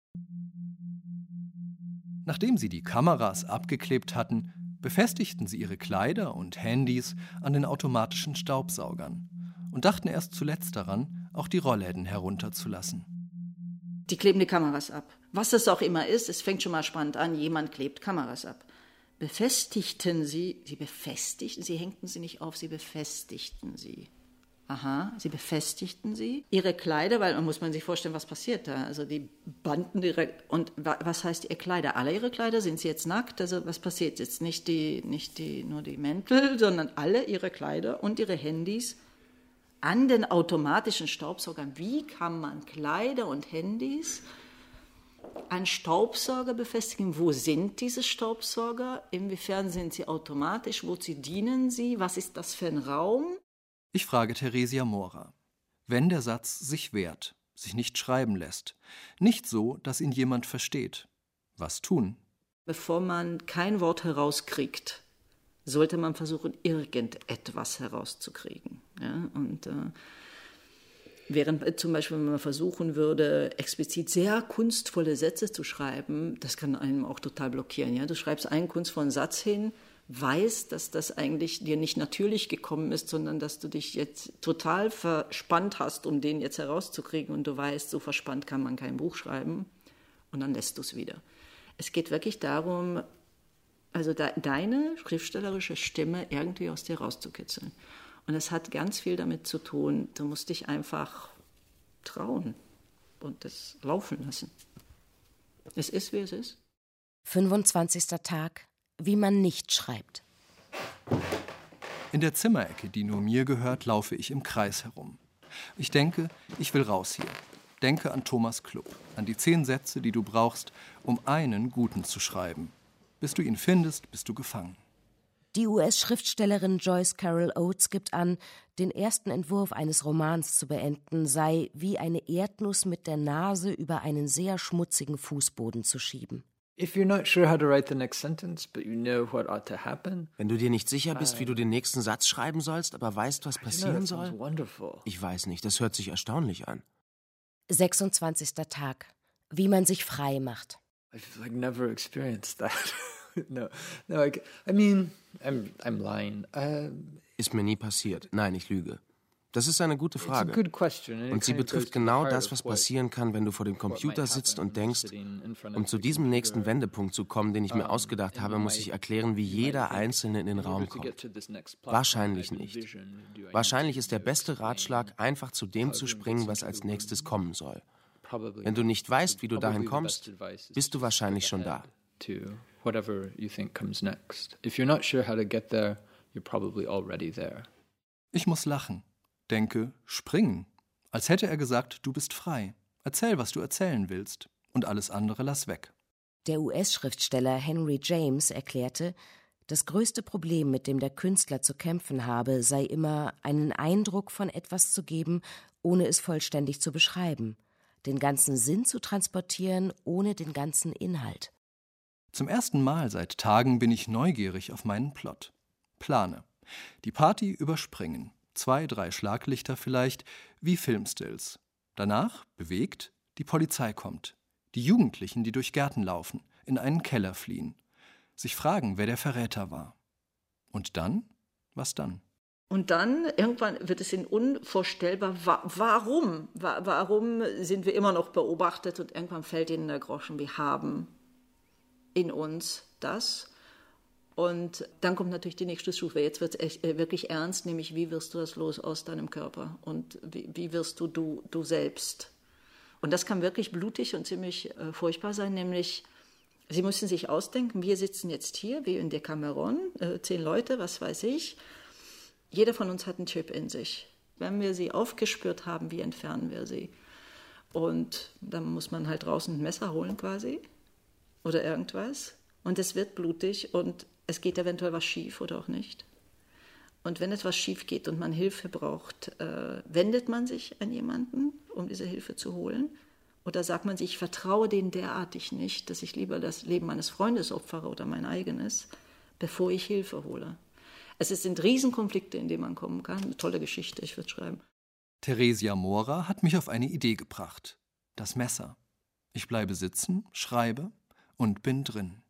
Nachdem sie die Kameras abgeklebt hatten, befestigten sie ihre Kleider und Handys an den automatischen Staubsaugern und dachten erst zuletzt daran, auch die Rollläden herunterzulassen. Die kleben die Kameras ab. Was das auch immer ist, es fängt schon mal spannend an, jemand klebt Kameras ab. Befestigten sie hängten sie nicht auf, sie befestigten sie. Aha, sie befestigten sie. Ihre Kleider, weil man muss sich vorstellen, was passiert da. Also die banden direkt. Und was heißt ihr Kleider? Alle ihre Kleider? Sind sie jetzt nackt? Also was passiert jetzt? Nicht nur die Mäntel, sondern alle ihre Kleider und ihre Handys an den automatischen Staubsaugern. Wie kann man Kleider und Handys einen Staubsauger befestigen. Wo sind diese Staubsauger? Inwiefern sind sie automatisch? Wozu dienen sie? Was ist das für ein Raum? Ich frage Theresia Mora. Wenn der Satz sich wehrt, sich nicht schreiben lässt, nicht so, dass ihn jemand versteht, was tun? Bevor man kein Wort herauskriegt, sollte man versuchen, irgendetwas herauszukriegen. Ja? Und während zum Beispiel, wenn man versuchen würde, explizit sehr kunstvolle Sätze zu schreiben, das kann einem auch total blockieren. Ja? Du schreibst einen kunstvollen Satz hin, weißt, dass das eigentlich dir nicht natürlich gekommen ist, sondern dass du dich jetzt total verspannt hast, um den jetzt herauszukriegen, und du weißt, so verspannt kann man kein Buch schreiben, und dann lässt du es wieder. Es geht wirklich darum, also deine schriftstellerische Stimme irgendwie aus dir rauszukitzeln. Und es hat ganz viel damit zu tun, du musst dich einfach trauen und das laufen lassen. Es ist, wie es ist. 25. Tag, wie man nicht schreibt. In der Zimmerecke, die nur mir gehört, laufe ich im Kreis herum. Ich denke, ich will raus hier. Denke an Thomas Klupp, an die 10 Sätze, die du brauchst, um einen guten zu schreiben. Bis du ihn findest, bist du gefangen. Die US-Schriftstellerin Joyce Carol Oates gibt an, den ersten Entwurf eines Romans zu beenden, sei wie eine Erdnuss mit der Nase über einen sehr schmutzigen Fußboden zu schieben. If you're not sure how to write the next sentence, but you know what ought to happen. Wenn du dir nicht sicher bist, wie du den nächsten Satz schreiben sollst, aber weißt, was passieren soll? Ich weiß nicht, das hört sich erstaunlich an. 26. Tag, wie man sich frei macht. I've never experienced that. No, I mean, I'm lying. Ist mir nie passiert. Nein, ich lüge. Das ist eine gute Frage. It's a good question, und sie betrifft genau das, was passieren kann, wenn du vor dem Computer sitzt und denkst, um zu diesem nächsten Wendepunkt zu kommen, den ich mir ausgedacht habe, muss ich erklären, wie jeder Einzelne in den Raum kommt. Wahrscheinlich nicht. Wahrscheinlich ist der beste Ratschlag, einfach zu dem zu springen, was als nächstes kommen soll. Wenn du nicht weißt, wie du dahin kommst, bist du wahrscheinlich schon da. Whatever you think comes next. If you're not sure how to get there, you're probably already there. Ich muss lachen. Denke, springen. Als hätte er gesagt, du bist frei. Erzähl, was du erzählen willst. Und alles andere lass weg. Der US-Schriftsteller Henry James erklärte, das größte Problem, mit dem der Künstler zu kämpfen habe, sei immer, einen Eindruck von etwas zu geben, ohne es vollständig zu beschreiben. Den ganzen Sinn zu transportieren, ohne den ganzen Inhalt. Zum ersten Mal seit Tagen bin ich neugierig auf meinen Plot. Plane. Die Party überspringen. 2, 3 Schlaglichter vielleicht, wie Filmstills. Danach, bewegt, die Polizei kommt. Die Jugendlichen, die durch Gärten laufen, in einen Keller fliehen. Sich fragen, wer der Verräter war. Und dann? Was dann? Und dann, irgendwann wird es ihnen unvorstellbar, warum? Warum sind wir immer noch beobachtet? Und irgendwann fällt ihnen der Groschen, wir haben in uns das. Und dann kommt natürlich die nächste Stufe. Jetzt wird es wirklich ernst, nämlich wie wirst du das los aus deinem Körper? Und wie wirst du selbst? Und das kann wirklich blutig und ziemlich furchtbar sein, nämlich Sie müssen sich ausdenken, wir sitzen jetzt hier, wie in Decameron, 10 Leute, was weiß ich. Jeder von uns hat einen Chip in sich. Wenn wir sie aufgespürt haben, wie entfernen wir sie? Und dann muss man halt draußen ein Messer holen quasi oder irgendwas. Und es wird blutig und es geht eventuell was schief oder auch nicht. Und wenn etwas schief geht und man Hilfe braucht, wendet man sich an jemanden, um diese Hilfe zu holen? Oder sagt man sich, ich vertraue denen derartig nicht, dass ich lieber das Leben meines Freundes opfere oder mein eigenes, bevor ich Hilfe hole? Es sind Riesenkonflikte, in die man kommen kann. Eine tolle Geschichte, ich würde schreiben. Theresia Mora hat mich auf eine Idee gebracht. Das Messer. Ich bleibe sitzen, schreibe und bin drin.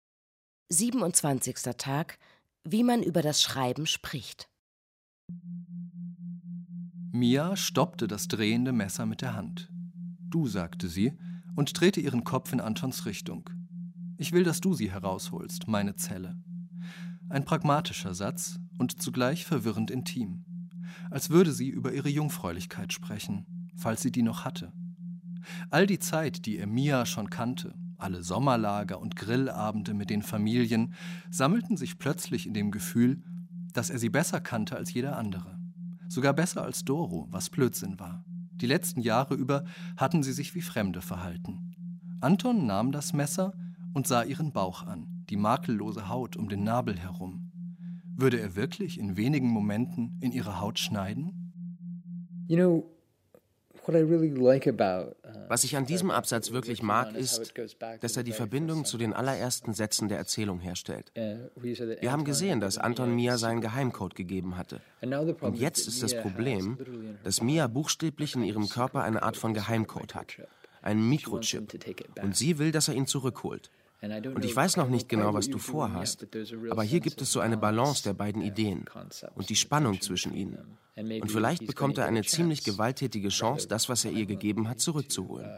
27. Tag, wie man über das Schreiben spricht. Mia stoppte das drehende Messer mit der Hand. Du, sagte sie und drehte ihren Kopf in Antons Richtung. Ich will, dass du sie herausholst, meine Zelle. Ein pragmatischer Satz und zugleich verwirrend intim. Als würde sie über ihre Jungfräulichkeit sprechen, falls sie die noch hatte. All die Zeit, die er Mia schon kannte, alle Sommerlager und Grillabende mit den Familien, sammelten sich plötzlich in dem Gefühl, dass er sie besser kannte als jeder andere. Sogar besser als Doro, was Blödsinn war. Die letzten Jahre über hatten sie sich wie Fremde verhalten. Anton nahm das Messer und sah ihren Bauch an, die makellose Haut um den Nabel herum. Würde er wirklich in wenigen Momenten in ihre Haut schneiden? Was ich an diesem Absatz wirklich mag, ist, dass er die Verbindung zu den allerersten Sätzen der Erzählung herstellt. Wir haben gesehen, dass Anton Mia seinen Geheimcode gegeben hatte. Und jetzt ist das Problem, dass Mia buchstäblich in ihrem Körper eine Art von Geheimcode hat. Einen Mikrochip. Und sie will, dass er ihn zurückholt. Und ich weiß noch nicht genau, was du vorhast, aber hier gibt es so eine Balance der beiden Ideen und die Spannung zwischen ihnen. Und vielleicht bekommt er eine ziemlich gewalttätige Chance, das, was er ihr gegeben hat, zurückzuholen.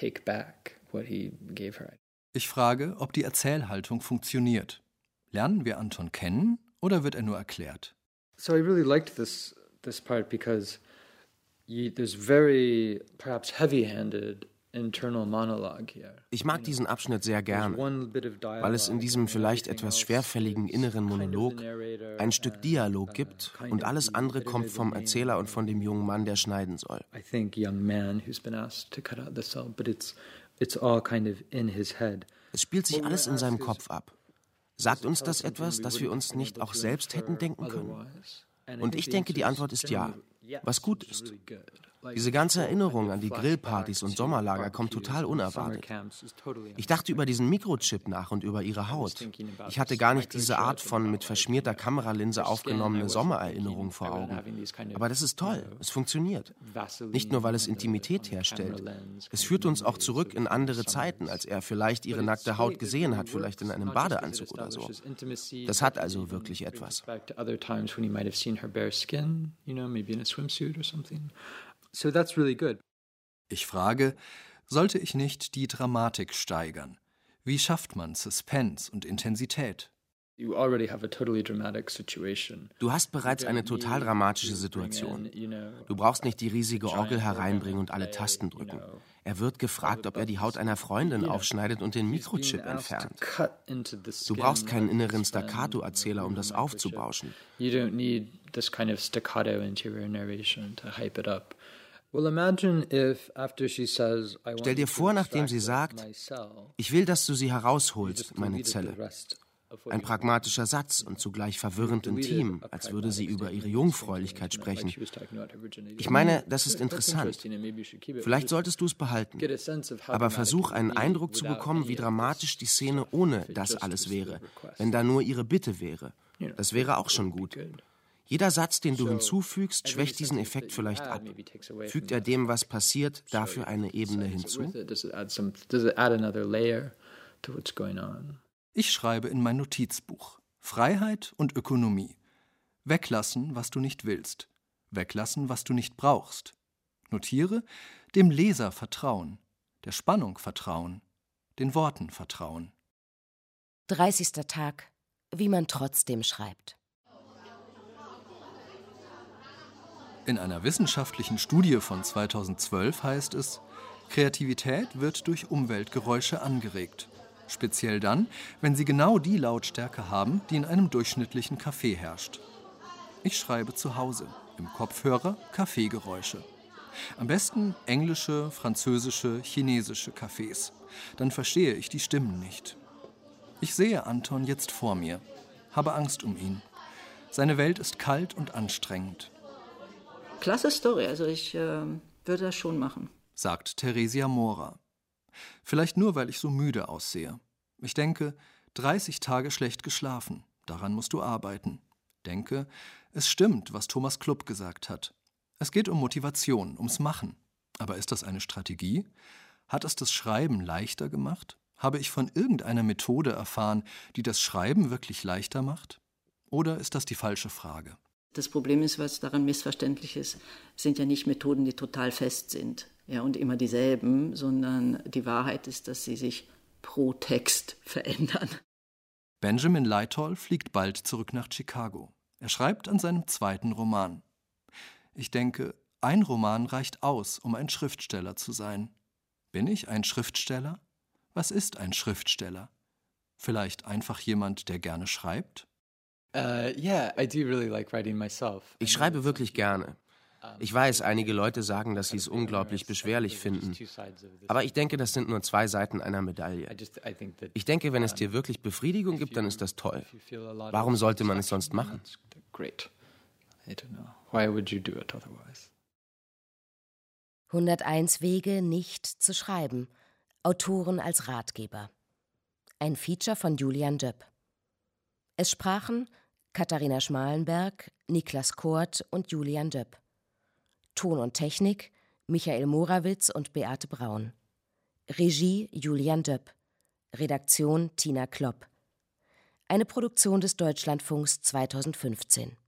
Ich frage, ob die Erzählhaltung funktioniert. Lernen wir Anton kennen oder wird er nur erklärt? So I really liked this part because there's very perhaps heavy-handed internal monologue here. Ich mag diesen Abschnitt sehr gern, weil es in diesem vielleicht etwas schwerfälligen inneren Monolog ein Stück Dialog gibt und alles andere kommt vom Erzähler und von dem jungen Mann, der schneiden soll. I think young man who's been asked to cut out the cell, but it's all kind of in his head. Es spielt sich alles in seinem Kopf ab. Sagt uns das etwas, das wir uns nicht auch selbst hätten denken können? Und ich denke, die Antwort ist ja, was gut ist. Diese ganze Erinnerung an die Grillpartys und Sommerlager kommt total unerwartet. Ich dachte über diesen Mikrochip nach und über ihre Haut. Ich hatte gar nicht diese Art von mit verschmierter Kameralinse aufgenommene Sommererinnerung vor Augen. Aber das ist toll, es funktioniert. Nicht nur, weil es Intimität herstellt. Es führt uns auch zurück in andere Zeiten, als er vielleicht ihre nackte Haut gesehen hat, vielleicht in einem Badeanzug oder so. Das hat also wirklich etwas. So that's really good. Ich frage, sollte ich nicht die Dramatik steigern? Wie schafft man Suspense und Intensität? You already have a totally dramatic situation. Du hast bereits eine total dramatische Situation. Du brauchst nicht die riesige Orgel hereinbringen und alle Tasten drücken. Er wird gefragt, ob er die Haut einer Freundin aufschneidet und den Mikrochip entfernt. Du brauchst keinen inneren Staccato-Erzähler, um das aufzubauschen. You don't need this kind of staccato interior narration to hype it up. Stell dir vor, nachdem sie sagt, ich will, dass du sie herausholst, meine Zelle. Ein pragmatischer Satz und zugleich verwirrend intim, als würde sie über ihre Jungfräulichkeit sprechen. Ich meine, das ist interessant. Vielleicht solltest du es behalten. Aber versuch, einen Eindruck zu bekommen, wie dramatisch die Szene ohne das alles wäre, wenn da nur ihre Bitte wäre. Das wäre auch schon gut. Jeder Satz, den du hinzufügst, schwächt diesen Effekt vielleicht ab. Fügt er dem, was passiert, dafür eine Ebene hinzu? Ich schreibe in mein Notizbuch: Freiheit und Ökonomie. Weglassen, was du nicht willst. Weglassen, was du nicht brauchst. Notiere: dem Leser vertrauen, der Spannung vertrauen, den Worten vertrauen. 30. Tag. Wie man trotzdem schreibt. In einer wissenschaftlichen Studie von 2012 heißt es, Kreativität wird durch Umweltgeräusche angeregt. Speziell dann, wenn sie genau die Lautstärke haben, die in einem durchschnittlichen Café herrscht. Ich schreibe zu Hause, im Kopfhörer Kaffeegeräusche. Am besten englische, französische, chinesische Cafés. Dann verstehe ich die Stimmen nicht. Ich sehe Anton jetzt vor mir, habe Angst um ihn. Seine Welt ist kalt und anstrengend. Klasse Story, also ich würde das schon machen. Sagt Theresia Mora. Vielleicht nur, weil ich so müde aussehe. Ich denke, 30 Tage schlecht geschlafen, daran musst du arbeiten. Denke, es stimmt, was Thomas Klupp gesagt hat. Es geht um Motivation, ums Machen. Aber ist das eine Strategie? Hat es das Schreiben leichter gemacht? Habe ich von irgendeiner Methode erfahren, die das Schreiben wirklich leichter macht? Oder ist das die falsche Frage? Das Problem ist, was daran missverständlich ist, sind ja nicht Methoden, die total fest sind, ja, und immer dieselben, sondern die Wahrheit ist, dass sie sich pro Text verändern. Benjamin Leitol fliegt bald zurück nach Chicago. Er schreibt an seinem 2. Roman. Ich denke, ein Roman reicht aus, um ein Schriftsteller zu sein. Bin ich ein Schriftsteller? Was ist ein Schriftsteller? Vielleicht einfach jemand, der gerne schreibt? Ich schreibe wirklich gerne. Ich weiß, einige Leute sagen, dass sie es unglaublich beschwerlich finden. Aber ich denke, das sind nur 2 Seiten einer Medaille. Ich denke, wenn es dir wirklich Befriedigung gibt, dann ist das toll. Warum sollte man es sonst machen? 101 Wege, nicht zu schreiben. Autoren als Ratgeber. Ein Feature von Julian Döpp. Es sprachen Katharina Schmalenberg, Niklas Kort und Julian Döpp. Ton und Technik Michael Morawitz und Beate Braun. Regie Julian Döpp. Redaktion Tina Klopp. Eine Produktion des Deutschlandfunks 2015.